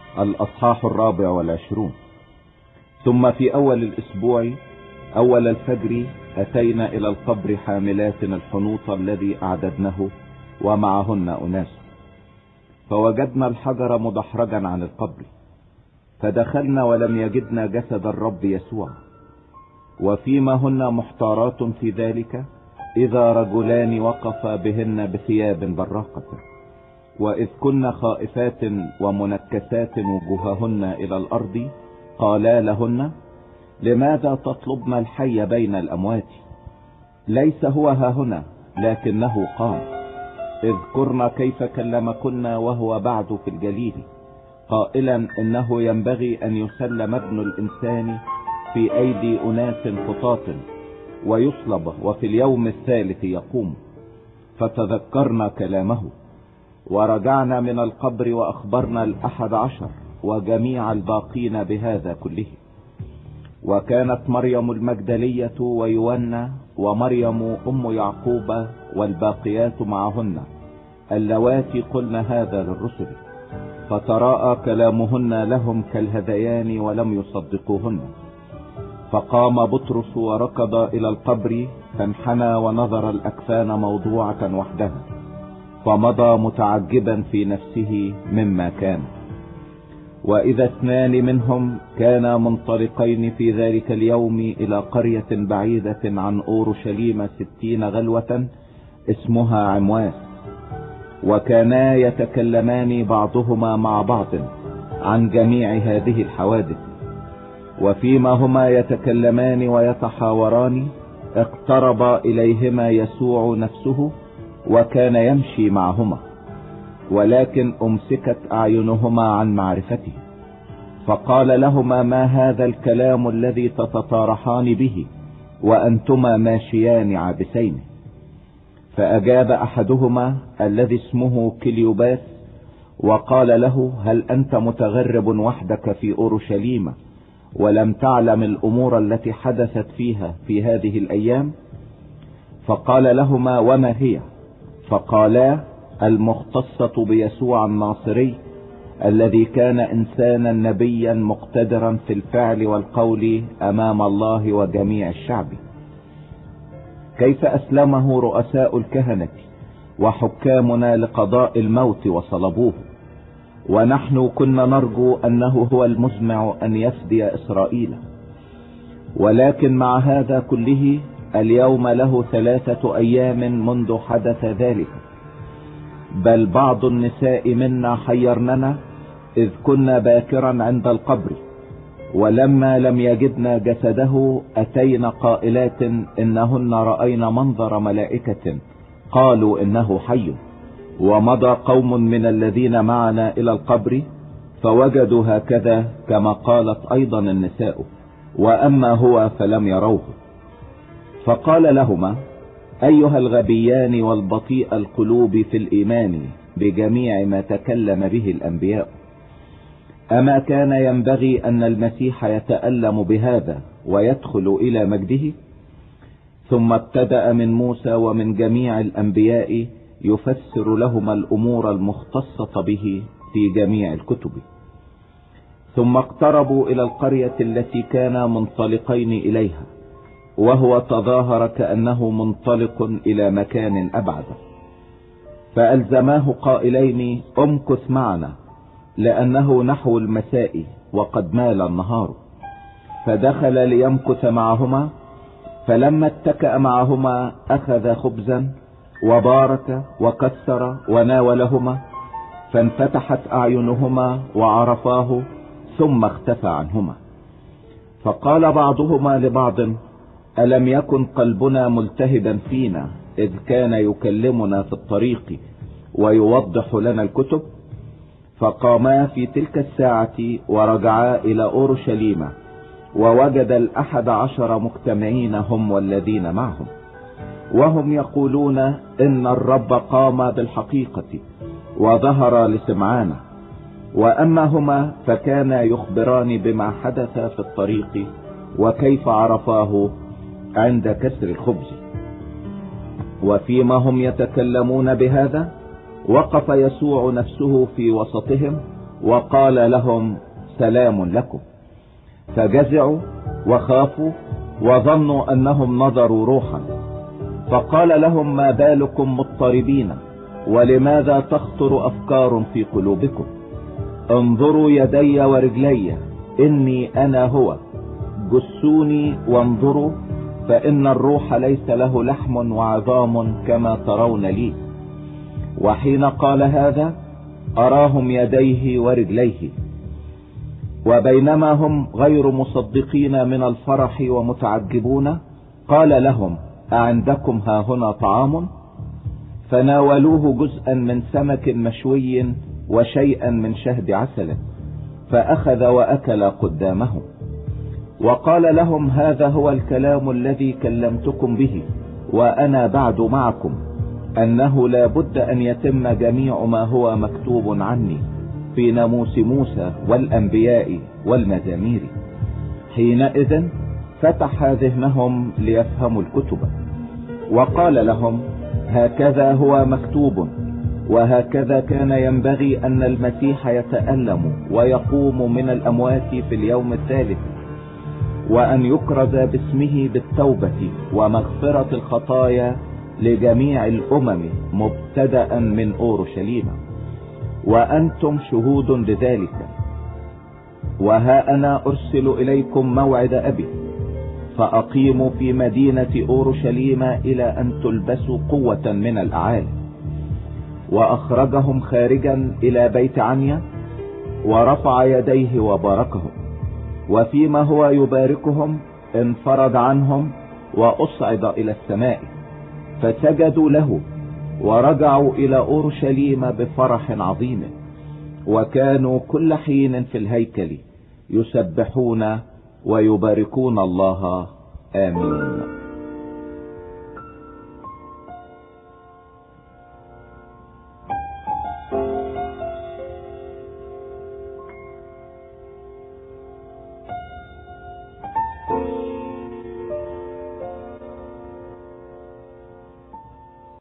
الأصحاح 24. ثم في أول الأسبوع أول الفجر أتينا إلى القبر حاملات الحنوط الذي أعددنه ومعهن أناس، فوجدنا الحجر مدحرجا عن القبر، فدخلنا ولم يجدنا جسد الرب يسوع. وفيما هن محتارات في ذلك إذا رجلان وقفا بهن بثياب براقة، وإذ كن خائفات ومنكسات وجوههن إلى الأرض قالا لهن: لماذا تطلبن الحي بين الأموات؟ ليس هو هاهنا، لكنه قام. اذكرن كيف كلمكن وهو بعد في الجليل قائلا: إنه ينبغي أن يسلم ابن الإنسان في أيدي أناس خطاة ويصلب وفي اليوم الثالث يقوم. فتذكرنا كلامه، ورجعنا من القبر وأخبرنا 11 وجميع الباقين بهذا كله. وكانت مريم المجدلية ويونا ومريم أم يعقوب والباقيات معهن اللواتي قلن هذا للرسل، فتراءى كلامهن لهم كالهذيان ولم يصدقوهن. فقام بطرس وركض إلى القبر، فانحنى ونظر الأكفان موضوعة وحدها، فمضى متعجبا في نفسه مما كان. وإذا 2 منهم كانا منطلقين في ذلك اليوم إلى قرية بعيدة عن أورشليم 60 غلوة اسمها عمواس، وكانا يتكلمان بعضهما مع بعض عن جميع هذه الحوادث. وفيما هما يتكلمان ويتحاوران اقترب إليهما يسوع نفسه وكان يمشي معهما، ولكن أمسكت أعينهما عن معرفته. فقال لهما: ما هذا الكلام الذي تتطارحان به وأنتما ماشيان عابسين؟ فأجاب أحدهما الذي اسمه كليوباس وقال له: هل أنت متغرب وحدك في أورشليم ولم تعلم الأمور التي حدثت فيها في هذه الأيام؟ فقال لهما: وما هي؟ فقالا: المختصة بيسوع الناصري، الذي كان إنسانا نبيا مقتدرا في الفعل والقول أمام الله وجميع الشعب، كيف أسلمه رؤساء الكهنة وحكامنا لقضاء الموت وصلبوه، ونحن كنا نرجو أنه هو المزمع أن يفدي إسرائيل. ولكن مع هذا كله اليوم له 3 أيام منذ حدث ذلك، بل بعض النساء منا حيرننا إذ كنا باكرا عند القبر، ولما لم يجدنا جسده أتينا قائلات إنهن رأينا منظر ملائكة قالوا إنه حي. ومضى قوم من الذين معنا إلى القبر فوجدوا هكذا كما قالت أيضا النساء، وأما هو فلم يروه. فقال لهما: أيها الغبيان والبطيء القلوب في الإيمان بجميع ما تكلم به الأنبياء، أما كان ينبغي أن المسيح يتألم بهذا ويدخل إلى مجده؟ ثم ابتدأ من موسى ومن جميع الأنبياء يفسر لهما الأمور المختصة به في جميع الكتب. ثم اقتربوا إلى القرية التي كانا منطلقين إليها، وهو تظاهر كأنه منطلق إلى مكان أبعد، فألزماه قائلين: امكث معنا، لأنه نحو المساء وقد مال النهار. فدخل ليمكث معهما، فلما اتكأ معهما أخذ خبزا وبارك وكسر وناولهما، فانفتحت أعينهما وعرفاه، ثم اختفى عنهما. فقال بعضهما لبعض: ألم يكن قلبنا ملتهبا فينا إذ كان يكلمنا في الطريق ويوضح لنا الكتب؟ فقاما في تلك الساعة ورجعا إلى أورشليم، ووجد 11 مجتمعين هم والذين معهم، وهم يقولون إن الرب قام بالحقيقة وظهر لسمعان. وأما هما فكانا يخبران بما حدث في الطريق وكيف عرفاه عند كسر الخبز. وفيما هم يتكلمون بهذا وقف يسوع نفسه في وسطهم وقال لهم سلام لكم. فجزعوا وخافوا وظنوا انهم نظروا روحا. فقال لهم ما بالكم مضطربين ولماذا تخطر افكار في قلوبكم؟ انظروا يدي ورجلي اني انا هو، جسوني وانظروا، فان الروح ليس له لحم وعظام كما ترون لي. وحين قال هذا اراهم يديه ورجليه. وبينما هم غير مصدقين من الفرح ومتعجبون قال لهم أعندكم هاهنا طعام؟ فناولوه جزءا من سمك مشوي وشيئا من شهد عسل، فأخذ وأكل قدامهم. وقال لهم هذا هو الكلام الذي كلمتكم به وأنا بعد معكم، أنه لا بد أن يتم جميع ما هو مكتوب عني في ناموس موسى والأنبياء والمزامير. حينئذ فتح ذهنهم ليفهموا الكتب. وقال لهم هكذا هو مكتوب، وهكذا كان ينبغي أن المسيح يتألم ويقوم من الأموات في اليوم الثالث، وأن يكرز باسمه بالتوبة ومغفرة الخطايا لجميع الأمم مبتدأ من أورشليم، وأنتم شهود لذلك. وها أنا أرسل إليكم موعد أبي، فأقيموا في مدينة أورشليم إلى أن تلبسوا قوة من الأعالي. وأخرجهم خارجا إلى بيت عنيا ورفع يديه وباركهم، وفيما هو يباركهم انفرد عنهم وأصعد إلى السماء، فسجدوا له ورجعوا إلى أورشليم بفرح عظيم. وكانوا كل حين في الهيكل يسبحون ويباركون الله. آمين.